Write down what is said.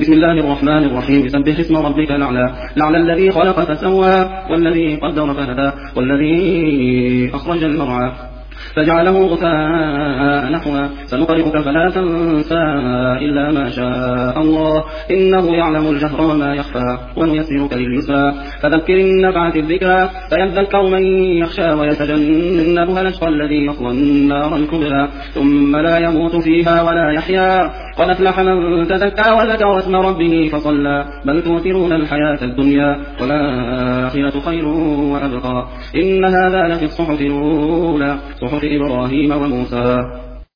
بسم الله الرحمن الرحيم. سبح اسم ربك الأعلى الذي خلق فسوى والذي قدر فهدى والذي أخرج المرعى فجعله غثاء نحوا سنقرئك فلا تنسى إلا ما شاء الله إنه يعلم الجهر وما يخفى ونيسرك لليسرى فذكر إن نفعت الذكرى فيذكر من يخشى ويتجنبها الأشقى الذي يصلى النار الكبرى ثم لا يموت فيها ولا يحيا قد أفلح من تزكى وذكر اسم ربه فصلى بل تؤثرون الحياة الدنيا والآخرة خير وأبقى إن هذا لفي الصحف الأولى صحف إبراهيم وموسى.